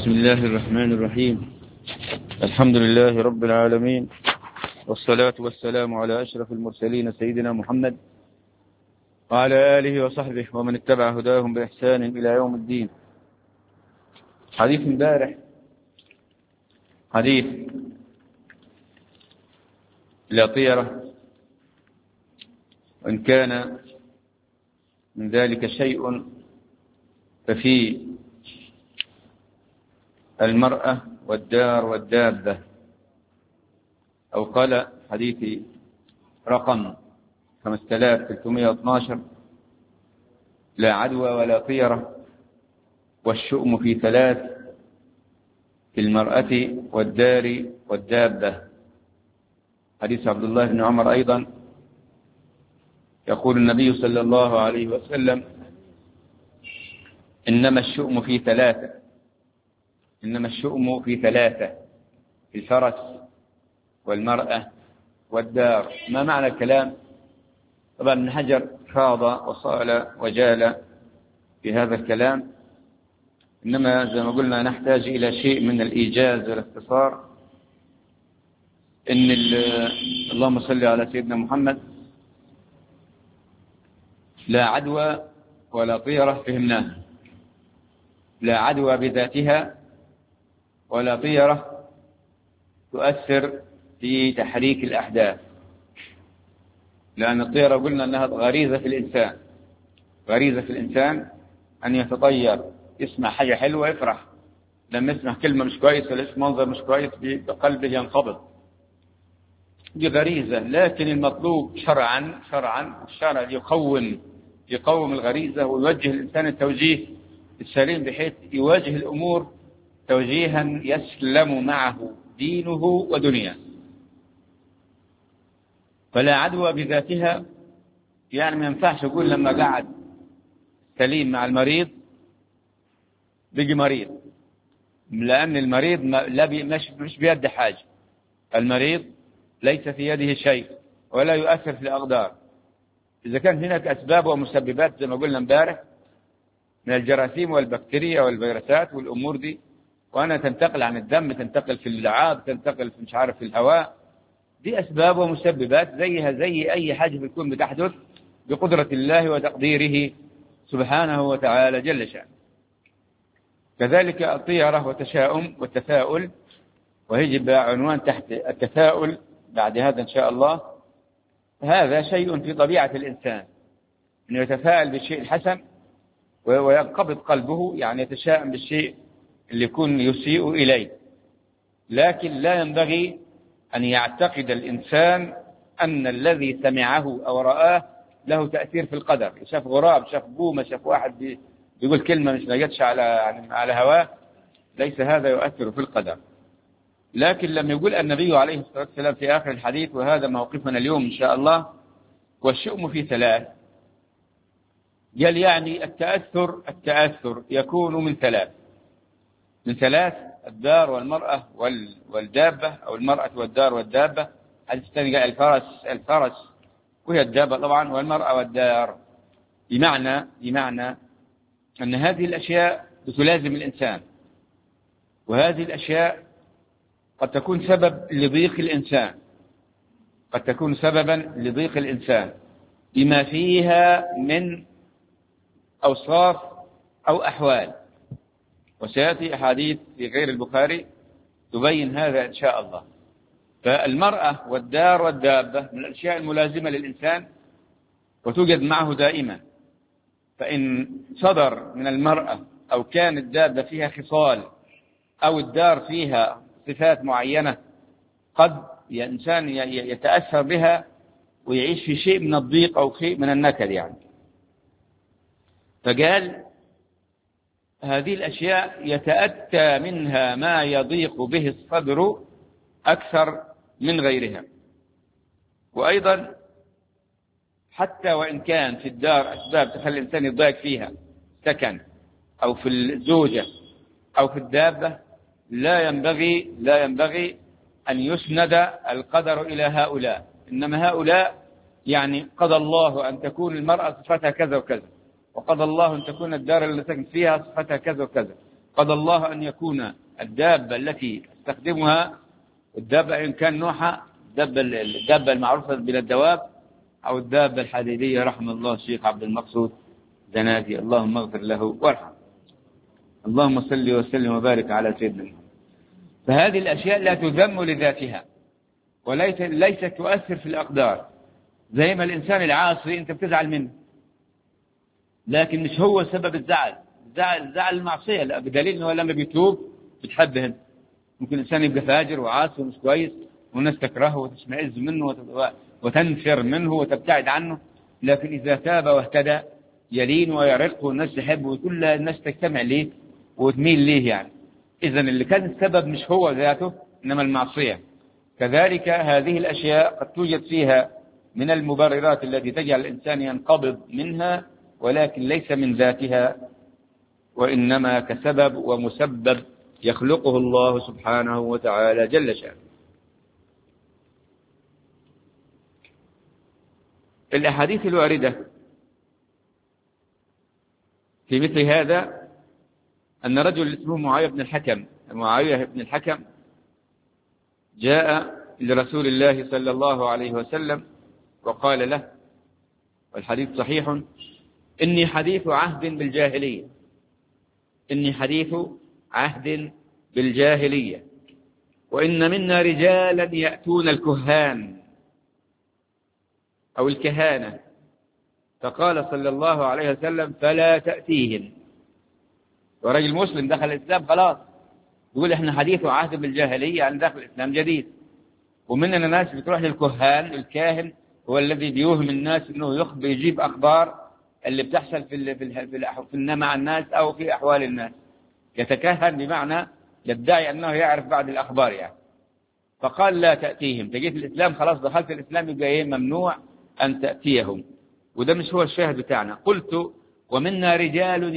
بسم الله الرحمن الرحيم. الحمد لله رب العالمين، والصلاة والسلام على أشرف المرسلين سيدنا محمد وعلى آله وصحبه ومن اتبع هداهم بإحسان إلى يوم الدين. حديث امبارح حديث لا طيرة، وإن كان من ذلك شيء ففي المرأة والدار والدابة، أو قال حديث رقم 5312: لا عدوى ولا طيرة والشؤم في ثلاث: في المرأة والدار والدابة. حديث عبد الله بن عمر أيضا، يقول النبي صلى الله عليه وسلم: إنما الشؤم في ثلاثة، إنما الشؤم في ثلاثة: في الفرس والمرأة والدار. ما معنى الكلام؟ طبعا ابن حجر خاض وصال وجال في هذا الكلام، إنما زي ما قلنا نحتاج إلى شيء من الإيجاز والاختصار. إن اللهم صل على سيدنا محمد، لا عدوى ولا طيرة فهمناها، لا عدوى بذاتها ولا طيرة تؤثر في تحريك الأحداث، لأن الطيرة قلنا أنها غريزة في الإنسان، غريزة في الإنسان أن يتطير، يسمع حاجة حلوة يفرح، لما يسمع كلمة مش كويسة ولا يسمع منظر مش كويس بقلبه ينقبض، دي غريزة. لكن المطلوب شرعا الشرع يقوم الغريزة ويوجه الإنسان التوجيه السليم، بحيث يواجه الأمور توجيها يسلم معه دينه ودنياه. فلا عدوى بذاتها، يعني ما ينفعش أقول لما قعد سليم مع المريض بيجي مريض، لأن المريض مش بيده حاجة، المريض ليس في يده شيء ولا يؤثر في الأقدار. إذا كان هناك أسباب ومسببات زي ما قلنا امبارح من الجراثيم والبكتيريا والفيروسات والأمور دي، وأنا تنتقل عن الدم، تنتقل في اللعاب، تنتقل في مش عارف في الهواء، دي أسباب ومسببات زيها زي أي حاجة بتكون بتحدث بقدرة الله وتقديره سبحانه وتعالى جل شأنه. كذلك الطيرة والتشاؤم والتفاؤل، ويجب عنوان تحت التفاؤل بعد هذا إن شاء الله. هذا شيء في طبيعة الإنسان، أنه يتفاءل بالشيء الحسن وينقبض قلبه، يعني يتشائم بالشيء اللي يكون يسيء إليه. لكن لا ينبغي أن يعتقد الإنسان أن الذي سمعه أو رآه له تأثير في القدر. شاف غراب، شاف بومة، شاف واحد بيقول كلمة مش لقتش على هواه، ليس هذا يؤثر في القدر. لكن لما يقول النبي عليه الصلاة والسلام في آخر الحديث، وهذا موقفنا اليوم إن شاء الله: والشؤم في ثلاث، قال يعني التأثر يكون من ثلاث: الدار والمرأة والدابة، أو المرأة والدار والدابة. حديث الثاني قال الفرس وهي الدابة طبعا، والمرأة والدار، بمعنى أن هذه الأشياء تلازم الإنسان، وهذه الأشياء قد تكون سبب لضيق الإنسان، قد تكون سببا لضيق الإنسان بما فيها من أوصاف أو أحوال، وسيأتي أحاديث في غير البخاري تبين هذا إن شاء الله. فالمرأة والدار والدابة من الأشياء الملازمة للإنسان وتوجد معه دائما، فإن صدر من المرأة أو كان الدابة فيها خصال أو الدار فيها صفات معينة، قد الإنسان يتأثر بها ويعيش في شيء من الضيق أو شيء من النكد يعني. فقال هذه الأشياء يتأتى منها ما يضيق به الصدر أكثر من غيرها. وأيضا حتى وإن كان في الدار أسباب تخلي الإنسان يضايق فيها، سكن أو في الزوجة أو في الدابة، لا ينبغي أن يسند القدر إلى هؤلاء، إنما هؤلاء يعني قضى الله أن تكون المرأة صفتها كذا وكذا، وقضى الله أن تكون الدار اللي سكن فيها صفتها كذا وكذا، قضى الله أن يكون الدابة التي استخدمها، الدابة إن كان نوحة الدابة المعروفة بين الدواب، أو الدابة الحديدية، رحم الله الشيخ عبد المقصود زنادي، اللهم اغفر له وارحمه. اللهم صل وسلم وبارك على سيدنا محمد. فهذه الأشياء لا تذم لذاتها، وليست تؤثر في الأقدار. زي ما الإنسان العاصي أنت بتزعل منه، لكن مش هو سبب الزعل. زعل المعصية، لا، بدليل أنه لما بيتوب بتحبه. ممكن الإنسان يبقى فاجر وعاصي ومش كويس، والناس تكرهه وتشمئز منه وتنفر منه وتبتعد عنه، لكن إذا تاب واهتدى يلين ويرق والناس تحبه وكل الناس تجتمع ليه وتميل ليه يعني. إذن اللي كان السبب مش هو ذاته، إنما المعصية. كذلك هذه الأشياء قد توجد فيها من المبررات التي تجعل الإنسان ينقبض منها، ولكن ليس من ذاتها، وإنما كسبب ومسبب يخلقه الله سبحانه وتعالى جل شأنه. الأحاديث الواردة في مثل هذا أن رجل اسمه معاوية بن الحكم جاء لرسول الله صلى الله عليه وسلم وقال له، والحديث صحيح: إني حديث عهد بالجاهلية، وإن منا رجالا يأتون الكهان أو الكهانة. فقال صلى الله عليه وسلم: فلا تأتيهم. ورجل مسلم دخل الإسلام خلاص، يقول إحنا حديث عهد بالجاهلية، يعني داخل الإسلام جديد. ومننا ناس بتروح للكهان. الكاهن هو الذي بيوهم الناس إنه يجيب أخبار اللي بتحصل مع الناس أو في أحوال الناس. يتكهن بمعنى يدعي أنه يعرف بعض الأخبار يعني. فقال: لا تأتيهم. تجيت الإسلام خلاص، دخلت الإسلام، يبقى ممنوع أن تأتيهم. وده مش هو الشاهد بتاعنا. قلت: ومنا رجال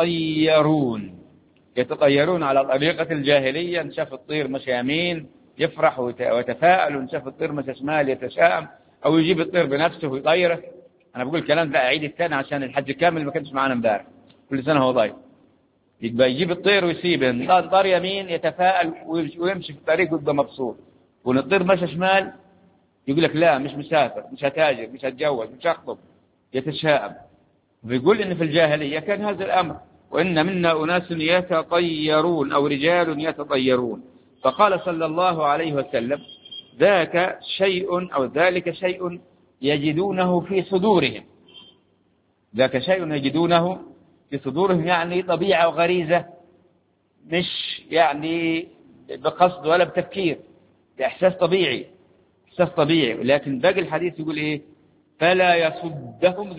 يتطيرون على طريقة الجاهلية. إن شاف الطير مشى يمين يفرح ويتفاءل، وإن شاف الطير مشى شمال يتشائم، أو يجيب الطير بنفسه ويطيره. أنا بقول الكلام ده أعيد الثاني عشان الحج كامل ما كانش معانا امبارح، كل سنة هو ضايع. يبقى يجيب الطير ويسيبه، طار يمين يتفاءل ويمشي في الطريق ويبقى مبسوط، وإن الطير مشى شمال يقول لك لا، مش مسافر، مش هتاجر، مش هتجوز، مش هخطب، يتشائم. بيقول إن في الجاهلية كان هذا الأمر. وإن منا أناس يتطيرون أو رجال يتطيرون. فقال صلى الله عليه وسلم: ذلك شيء يجدونه في صدورهم. ذاك شيء يجدونه في صدورهم، يعني طبيعة وغريزة، مش يعني بقصد ولا بتفكير، بإحساس طبيعي. لكن باقي الحديث يقول إيه؟ فلا يصدهم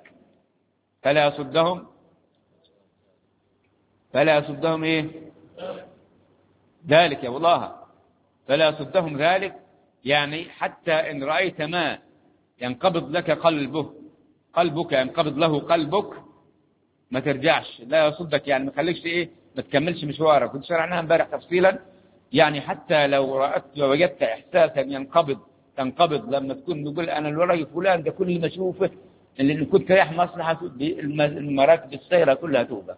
إيه ذلك يا والله. فلا يصدهم ذلك، يعني حتى إن رأيت ما ينقبض لك قلبك ينقبض له قلبك، ما ترجعش. لا يصدك يعني ما خليكش ما تكملش مشوارك. كنت شرعناها امبارح تفصيلا. يعني حتى لو وجدت إحساسا تنقبض لما تكون تقول أنا الورق فلان ده كل ما أشوفه، اللي كنت رايح مصلحة المراكب السيرة كلها توبة.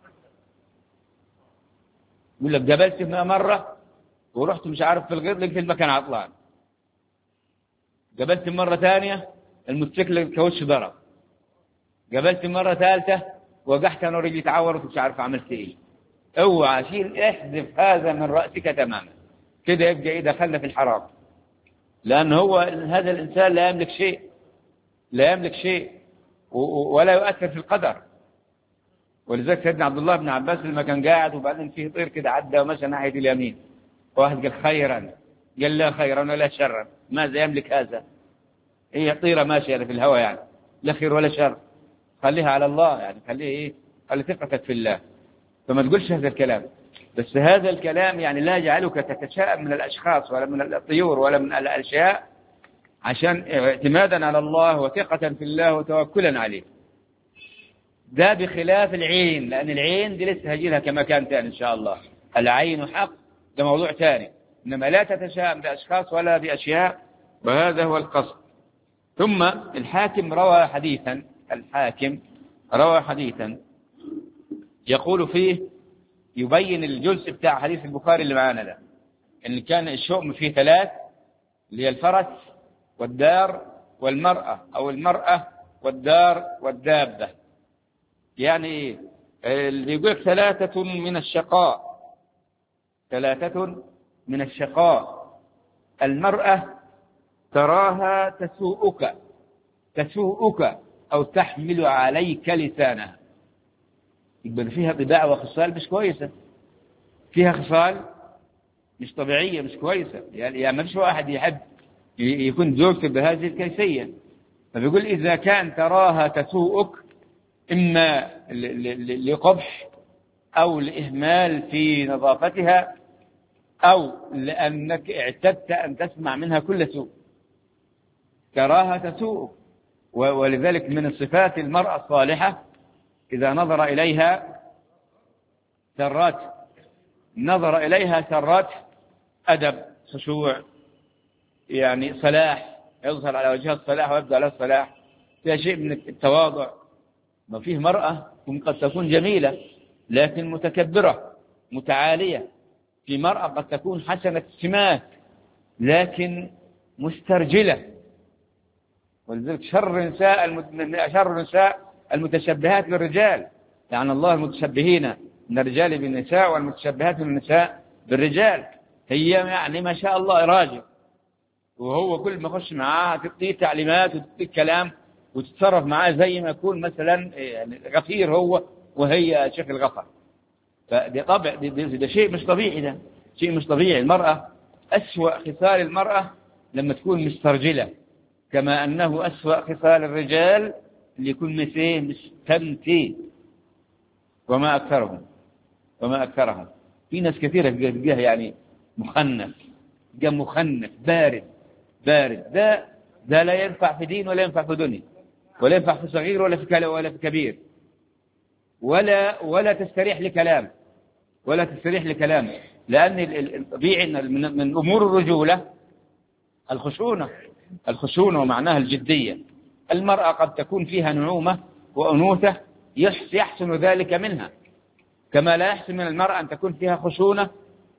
يقول لك قابلت مرة ورحت مش عارف في الغير لقيت المكان عطلان. قابلت مرة ثانية الموتوسيكل الكاوتش ضرب. قابلت مرة ثالثة وقحت أنا ورجلي تعورت ومش عارف عملت إيه. اوعى احذف هذا من رأسك تماما، كده يبقى دخلنا في الحرام. لأن هو هذا الإنسان لا يملك شيء ولا يؤثر في القدر. ولذلك سيدنا عبد الله بن عباس لما كان قاعد وبعدين فيه طير كده عدى ومشى ناحية اليمين، واحد قال خيرا، قال لا خيرا ولا شرا، ماذا يملك هذا؟ هي طيرة ماشية في الهواء يعني، لا خير ولا شر، خليها على الله يعني، خلي ثقتك في الله. فما تقولش هذا الكلام. بس هذا الكلام يعني لا يجعلك تتشائم من الأشخاص ولا من الطيور ولا من الأشياء، عشان اعتمادا على الله وثقة في الله وتوكلا عليه. ده بخلاف العين، لأن العين دي لسه هجيلها كما كان ثاني إن شاء الله. العين حق، ده موضوع ثاني. إنما لا تتشائم بأشخاص ولا بأشياء، وهذا هو القصد. ثم الحاكم روى حديثا يقول فيه يبين الجزء بتاع حديث البخاري اللي معانا ده، إن كان الشؤم فيه ثلاث، اللي هي الفرس والدار والمرأة، أو المرأة والدار والدابة. يعني اللي يقول لك ثلاثة من الشقاء، ثلاثة من الشقاء. المرأة تراها تسوءك أو تحمل عليك لسانها، يبقى فيها طباع وخصال مش كويسة، فيها خصال مش طبيعية مش كويسة. يعني ما فيش واحد يحب يكون زوجته بهذه الكيفية. فبيقول إذا كان تراها تسوءك إما لقبح أو لإهمال في نظافتها أو لأنك اعتدت أن تسمع منها كل سوء، تراها تسوءك. ولذلك من صفات المرأة الصالحة إذا نظر إليها سرات أدب، خشوع، يعني صلاح، يظهر على وجهها الصلاح ويبدو على الصلاح، فيها شيء من التواضع. ما فيه مرأة قد تكون جميلة لكن متكبرة متعالية، في مرأة قد تكون حسنة السمات لكن مسترجلة. ولذلك شر النساء المتشبهات بالرجال، يعني الله المتشبهين من الرجال بالنساء والمتشبهات من النساء بالرجال. هي يعني ما شاء الله راجل، وهو كل ما يخش معاها تعطيه تعليمات وتعطيه كلام وتتصرف معاه زي ما يكون مثلا يعني غفير هو وهي شيخ الغفر. فده طبع، ده شيء مش طبيعي، ده شيء مش طبيعي. المرأة أسوأ خصال المرأة لما تكون مسترجلة، كما أنه أسوأ خصال الرجال اللي يكون مستمتي. وما أكثرهم. في ناس كثيرة تلقاها يعني مخنث بارد. ده لا ينفع في دين ولا ينفع في دنيا، ولا ينفع في صغير ولا في كبير، ولا تستريح لكلام. لأن الطبيعي من أمور الرجولة الخشونة ومعناها الجدية. المرأة قد تكون فيها نعومة وأنوثة يحسن ذلك منها، كما لا يحسن من المرأة أن تكون فيها خشونة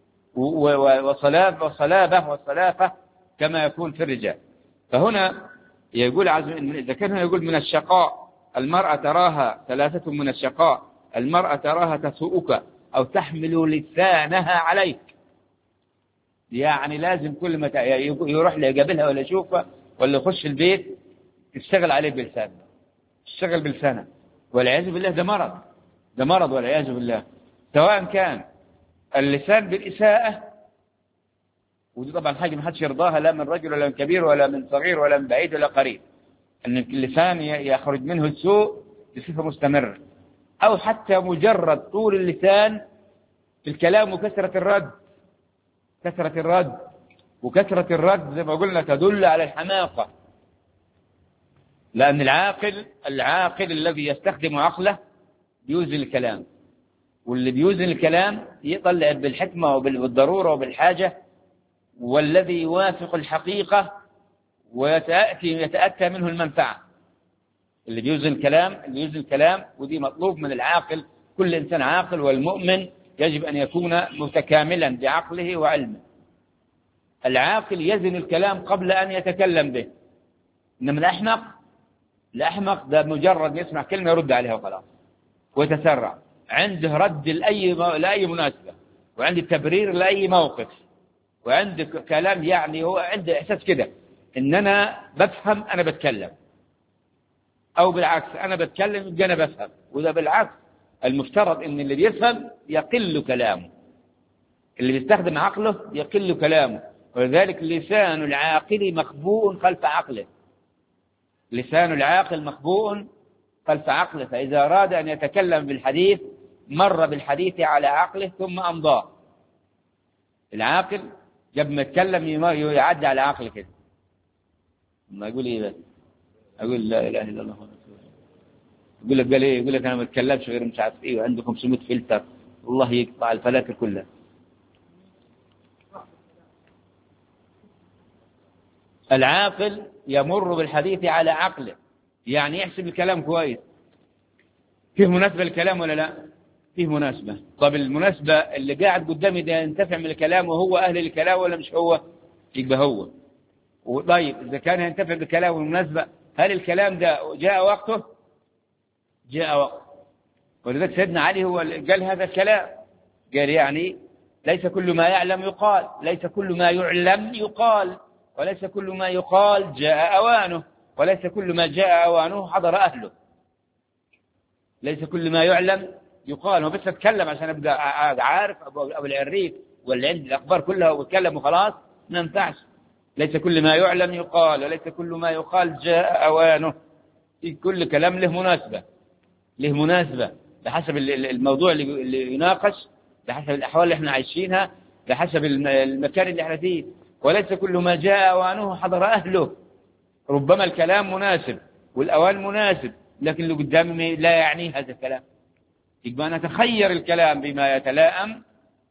وصلابة كما يكون في الرجال. فهنا يقول إذا كان يقول من الشقاء المرأة تراها ثلاثة من الشقاء، المرأة تراها تسوءك أو تحمل لسانها عليك، يعني لازم كل ما يروح يقابلها ولا يشوفها ولا يخش البيت يشتغل عليه بلسانه، يشتغل بلسانه، والعياذ بالله ده مرض والعياذ بالله. سواء كان اللسان بالإساءة، ودي طبعا حاجة ما حدش يرضاها، لا من رجل ولا من كبير ولا من صغير ولا من بعيد ولا قريب، أن اللسان يخرج منه السوء بصفة مستمرة، أو حتى مجرد طول اللسان في الكلام وكثرة الرد زي ما قلنا تدل على الحماقة. لأن العاقل الذي يستخدم عقله بيوزن الكلام، واللي بيوزن الكلام يطلع بالحكمة وبالضرورة وبالحاجة، والذي يوافق الحقيقة ويتأتى منه المنفعة. اللي بيوزن الكلام ودي مطلوب من العاقل. كل إنسان عاقل، والمؤمن يجب أن يكون متكاملا بعقله وعلمه. العاقل يزن الكلام قبل أن يتكلم به، إنما الأحمق ده مجرد يسمع كلمة يرد عليها وخلاص ويتسرع، عنده رد لأي مناسبة، وعنده تبرير لأي موقف، وعنده كلام، يعني هو عنده إحساس كده إن أنا بفهم أنا بتكلم، أو بالعكس أنا بتكلم يبقى أنا بفهم. وده بالعكس، المفترض إن اللي بيفهم يقل كلامه، اللي بيستخدم عقله يقل كلامه. ولذلك لسان العاقل مخبوء خلف عقله، لسان العاقل مخبوء خلف عقله. فإذا أراد أن يتكلم بالحديث مر بالحديث على عقله ثم أمضاه. العاقل قبل ما يتكلم يعدي على عقله كده، ما يقول إيه بس أقول لا إله إلا الله، يقول لك قال إيه، يقول لك أنا ما أتكلمش غير مش عارف إيه، وعنده 500 فلتر، والله يقطع الفلاتر كلها. العاقل يمر بالحديث على عقله، يعني يحسب الكلام كويس، فيه مناسبة للكلام ولا لا، فيه مناسبة. طب المناسبة اللي قاعد قدامي ده ينتفع من الكلام وهو أهل الكلام ولا مش هو؟ يبقى هو. وطيب إذا كان ينتفع بالكلام والمناسبة، هل الكلام ده جاء وقته؟ جاء وقته. ولذلك سيدنا علي هو قال هذا الكلام، قال يعني ليس كل ما يعلم يقال، ليس كل ما يعلم يقال، وليس كل ما يقال جاء أوانه، وليس كل ما جاء أوانه حضر أهله. ليس كل ما يعلم يقال. ما بس أتكلم عشان أبقى عارف أبو العريف واللي عندي الأخبار كلها وأتكلم وخلاص، ما ينفعش. ليس كل ما يعلم يقال، وليس كل ما يقال جاء أوانه. كل كلام له مناسبة، له مناسبة بحسب الموضوع اللي يناقش، بحسب الأحوال اللي احنا عايشينها، بحسب المكان اللي احنا فيه. وليس كل ما جاء أوانه حضر أهله. ربما الكلام مناسب والأوان مناسب، لكن اللي قدامي لا يعني هذا الكلام. يبقى نتخير الكلام بما يتلائم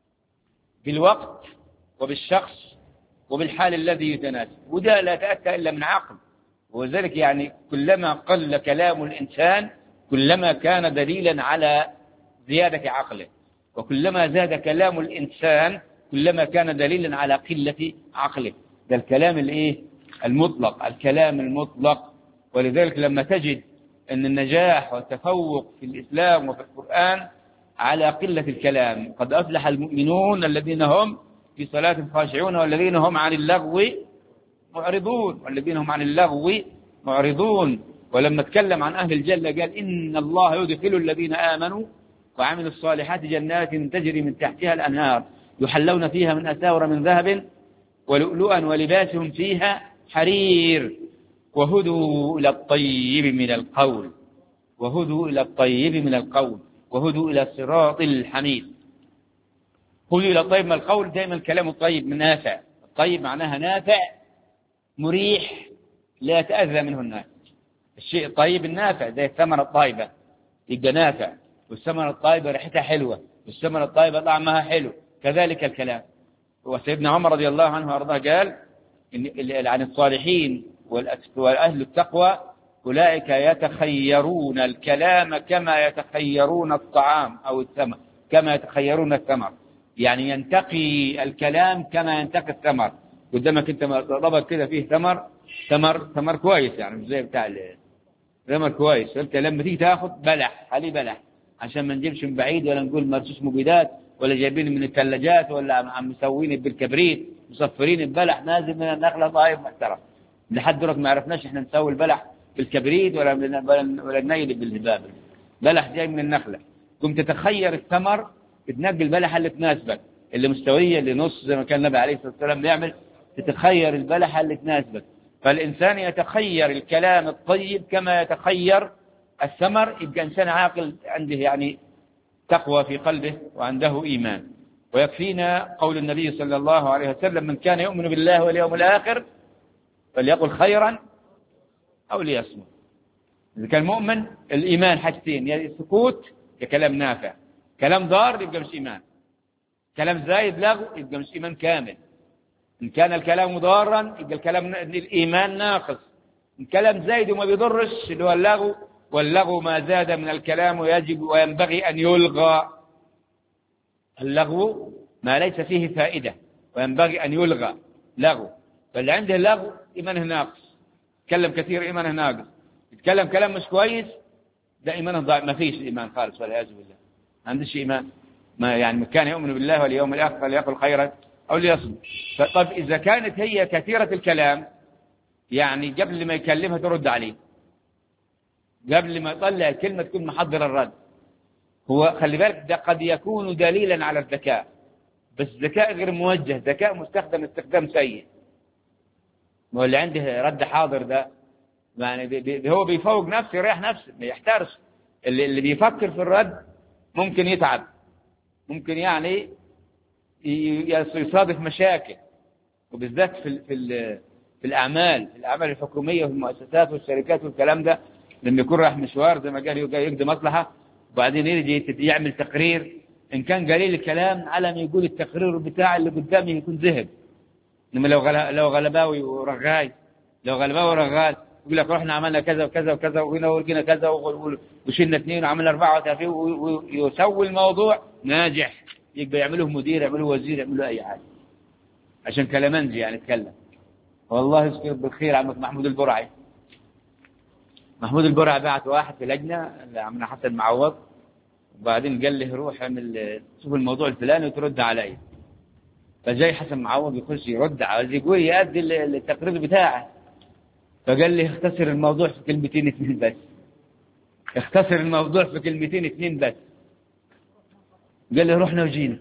بالوقت وبالشخص وبالحال الذي يتناسب، وده لا يتأتى إلا من عقل. وذلك يعني كلما قل كلام الإنسان كلما كان دليلا على زيادة عقله، وكلما زاد كلام الإنسان كلما كان دليلا على قلة عقله. ده الكلام الإيه؟ المطلق، الكلام المطلق. ولذلك لما تجد أن النجاح والتفوق في الإسلام وفي القرآن على قلة الكلام، قد أفلح المؤمنون الذين هم في صلاة خاشعون والذين هم عن اللغو معرضون، والذين هم عن اللغو معرضون. ولما تكلم عن أهل الجنة قال إن الله يدخل الذين آمنوا وعملوا الصالحات جنات تجري من تحتها الأنهار يحلون فيها من أساور من ذهب ولؤلؤا ولباسهم فيها حرير وهدوا إلى الطيب من القول، وهدوا إلى الطيب من القول، وهدوا إلى الصراط الحميد. هدوا إلى الطيب من القول، دائما الكلام الطيب من نافع. الطيب معناها نافع مريح لا يتأذى منه الناس. الشيء الطيب النافع زي الثمرة الطيبة، يبقى نافع، والثمرة الطيبة ريحتها حلوة، والثمرة الطيبة طعمها حلو. كذلك الكلام. وسيدنا عمر رضي الله عنه وارضاه قال إن عن الصالحين وأهل التقوى أولئك يتخيرون الكلام كما يتخيرون الطعام أو الثمر، كما يتخيرون الثمر، يعني ينتقي الكلام كما ينتقي الثمر. قدامك انت ضبط كده فيه ثمر كويس، يعني مش زي بتاع ثمر كويس، فانت لما تيجي تاخذ بلح عليه بلح، عشان ما نجيبش من بعيد ولا نقول مرشوش مبيدات ولا جايبين من الثلاجات ولا عم مسوين بالكبريت مصفرين البلح نازل من النخله ضايف محترم. لحد دلوقتي ما عرفناش احنا نسوي البلح بالكبريت ولا ننيل بالهباب. بلح جاي من النخله، قمت تتخير الثمر، تنقي البلحه اللي تناسبك، اللي مستويه اللي نص زي ما كان النبي عليه الصلاه والسلام بيعمل، تتخير البلحه اللي تناسبك. فالإنسان يتخير الكلام الطيب كما يتخير الثمر، يبقى إنسان عاقل عنده يعني تقوى في قلبه وعنده إيمان. ويكفينا قول النبي صلى الله عليه وسلم من كان يؤمن بالله واليوم الآخر فليقل خيرا أو ليصمت. إذا كان مؤمن الإيمان حاجتين، يعني السكوت ككلام نافع، كلام ضار يبقى مش إيمان، كلام زايد لغو يبقى مش إيمان كامل. إن كان الكلام ضارا يبقى الكلام الإيمان ناقص. الكلام زايد وما بيضرش اللي هو اللغو، واللغو ما زاد من الكلام ويجب وينبغي أن يلغى. اللغو ما ليس فيه فائدة وينبغي أن يلغى لغو. فاللي عنده لغو إيمانه ناقص، يتكلم كثير إيمانه ناقص، يتكلم كلام مش كويس ده إيمانه ضعيف، ما فيش إيمان خالص والعياذ بالله، ما عندش إيمان. ما يعني كان يؤمن بالله واليوم الآخر فليقل خيرا أو ليصمت. طب إذا كانت هي كثيرة الكلام، يعني قبل ما يكلمها ترد عليه، قبل ما يطلع الكلمة تكون محضر الرد. هو خلي بالك ده قد يكون دليلا على الذكاء، بس ذكاء غير موجه، ذكاء مستخدم استخدام سيء. هو اللي عنده رد حاضر ده يعني هو بيفوق نفسه يريح نفسه ما يحترش. اللي بيفكر في الرد ممكن يتعب، ممكن يعني يصادف مشاكل، وبالذات في الأعمال الحكومية وفي المؤسسات والشركات والكلام ده. لما يكون راح مشوار زي ما قال يقضي مصلحة وبعدين يجي يعمل تقرير، إن كان قليل الكلام على ما يقول التقرير بتاع اللي قدامه يكون ذهب. إنما لو غلباوي ورغاي، لو غلباوي ورغاي يقول لك رحنا عملنا كذا وكذا وكذا وهنا ولقينا كذا وشلنا 2 وعملنا 34 ويسوي الموضوع ناجح، يبقى يعمله مدير، يعمله وزير، يعمله أي حاجة عشان كلامنجي يعني اتكلم. والله يذكر بالخير عمك محمود البرعي. محمود البرعي بعت واحد في لجنة عمنا حسن معوض، وبعدين قال له روح اعمل شوف الموضوع الفلاني وترد علي. فجاي حسن معوض يخش يرد، عايز يقول يؤدي التقرير بتاعه، فقال لي اختصر الموضوع في كلمتين 2 بس، اختصر الموضوع في كلمتين 2 بس. قال لي رحنا وجينا.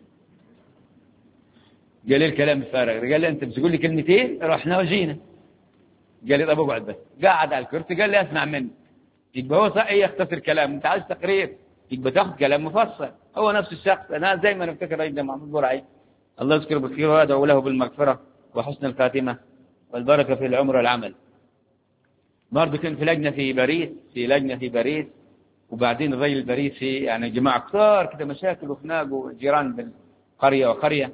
قال لي الكلام الفارغ، قال لي انت بتقول لي كلمتين رحنا وجينا. قال لي طب اقعد بس. قعد على الكرسي قال لي اسمع مني. يبقى هو صحيح يختصر كلام، انت عايز تقرير يبقى تاخذ كلام مفصل. هو نفس الشخص، انا زي ما نفتكر رئيس محمود برعي الله يذكره بالخير وادعو له بالمغفره وحسن الخاتمه والبركه في العمر والعمل. برضه كان في لجنه في باريس، وبعدين الرجل الباريسي يعني جماعه كثار كده مشاكل وخناق وجيران بالقريه وقريه.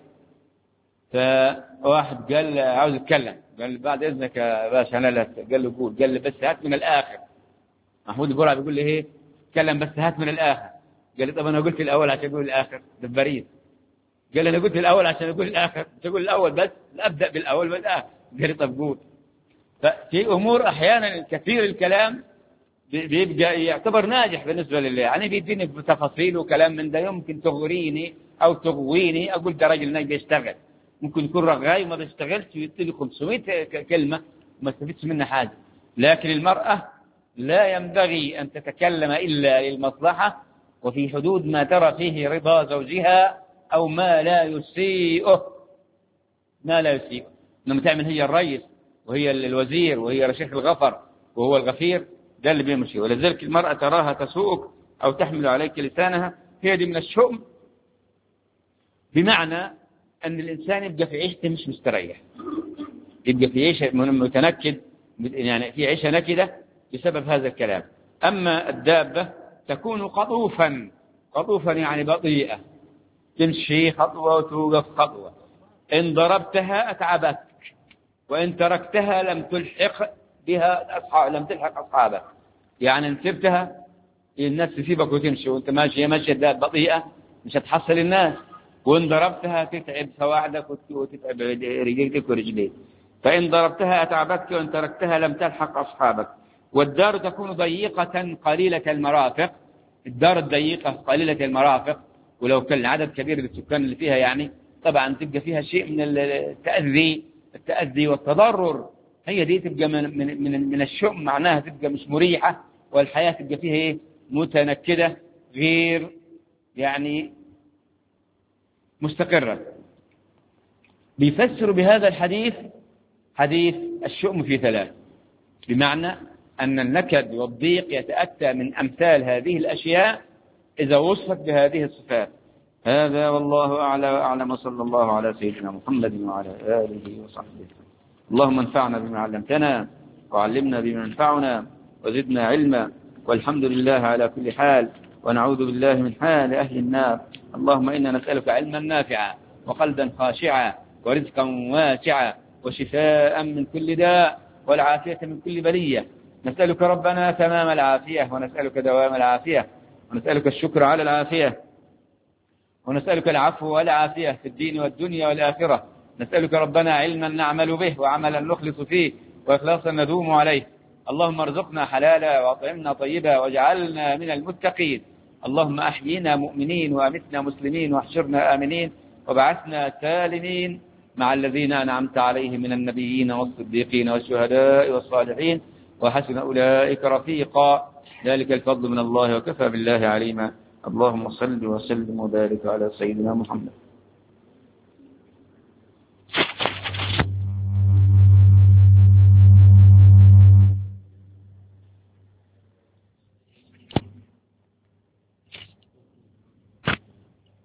فواحد قال عاوز يتكلم، قال بعد اذنك يا باشا انا لا. قال له قول. قال له بس هات من الاخر. محمود البرعي بيقول لي ايه تكلم بس هات من الاخر. قال لي طب انا قلت الاول عشان اقول الاخر ده في باريس. قال لي انا قلت الاول عشان اقول الاخر، تقول الاول بس ابدا بالاول والاخر. قال لي طب قول. ففي امور احيانا كثير الكلام بيبقى يعتبر ناجح بالنسبه لله، يعني بيديني بتفاصيل وكلام من ده يمكن تغريني او تغويني، اقول ده راجل ناجح بيشتغل. ممكن يكون رغاي ما بيشتغلش ويدي 500 كلمه وما استفدش منها حاجه. لكن المراه لا ينبغي ان تتكلم الا للمصلحه وفي حدود ما ترى فيه رضا زوجها او ما لا يسيئه. لما تعمل هي الرئيس وهي الوزير وهي رشيق الغفر وهو الغفير، ده اللي بيمشي. ولذلك المرأة تراها تسوءك أو تحمل عليك لسانها، هي دي من الشؤم، بمعنى أن الإنسان يبقى في عيشته مش مستريح، يبقى في عيشة متنكد، يعني في عيشة نكدة بسبب هذا الكلام. أما الدابة تكون قطوفا يعني بطيئة، تمشي خطوة وتوقف خطوة. إن ضربتها أتعبتك، وإن تركتها لم تلحق أصحابك. يعني إن سبتها الناس تسيبك وتمشي وانت ماشي، هي ماشية بطيئة مش هتحصل الناس. وإن ضربتها تتعب سواعدك وتتعب رجلك ورجليك. فإن ضربتها أتعبتك وإن تركتها لم تلحق أصحابك. والدار تكون ضيقة قليلة المرافق، الدار الضيقة قليلة المرافق، ولو كان العدد كبير للسكان اللي فيها يعني طبعا تبقى فيها شيء من التأذي والتضرر. هي دي تبقى من الشؤم، معناها تبقى مش مريحة، والحياة تبقى فيها ايه متنكدة غير يعني مستقرة. بيفسر بهذا الحديث حديث الشؤم في 3، بمعنى أن النكد والضيق يتأتى من أمثال هذه الأشياء إذا وصفت بهذه الصفات. هذا والله أعلى وأعلم، صلى الله على سيدنا محمد وعلى آله وصحبه. اللهم انفعنا بما علمتنا وعلمنا بما ينفعنا وزدنا علما، والحمد لله على كل حال، ونعوذ بالله من حال أهل النار. اللهم إنا نسألك علما نافعا وقلبا خاشعا ورزقا واسعا وشفاء من كل داء والعافية من كل بلية. نسألك ربنا تمام العافية، ونسألك دوام العافية، ونسألك الشكر على العافية، ونسألك العفو والعافية في الدين والدنيا والآخرة. نسألك ربنا علما نعمل به وعملا نخلص فيه وإخلاصا ندوم عليه. اللهم ارزقنا حلالا وأطعمنا طيبا واجعلنا من المتقين. اللهم أحيينا مؤمنين وأمتنا مسلمين واحشرنا آمنين وبعثنا سالمين مع الذين أنعمت عليهم من النبيين والصديقين والشهداء والصالحين وحسن أولئك رفيقا. ذلك الفضل من الله وكفى بالله عليما. اللهم صل وسلم وبارك على سيدنا محمد.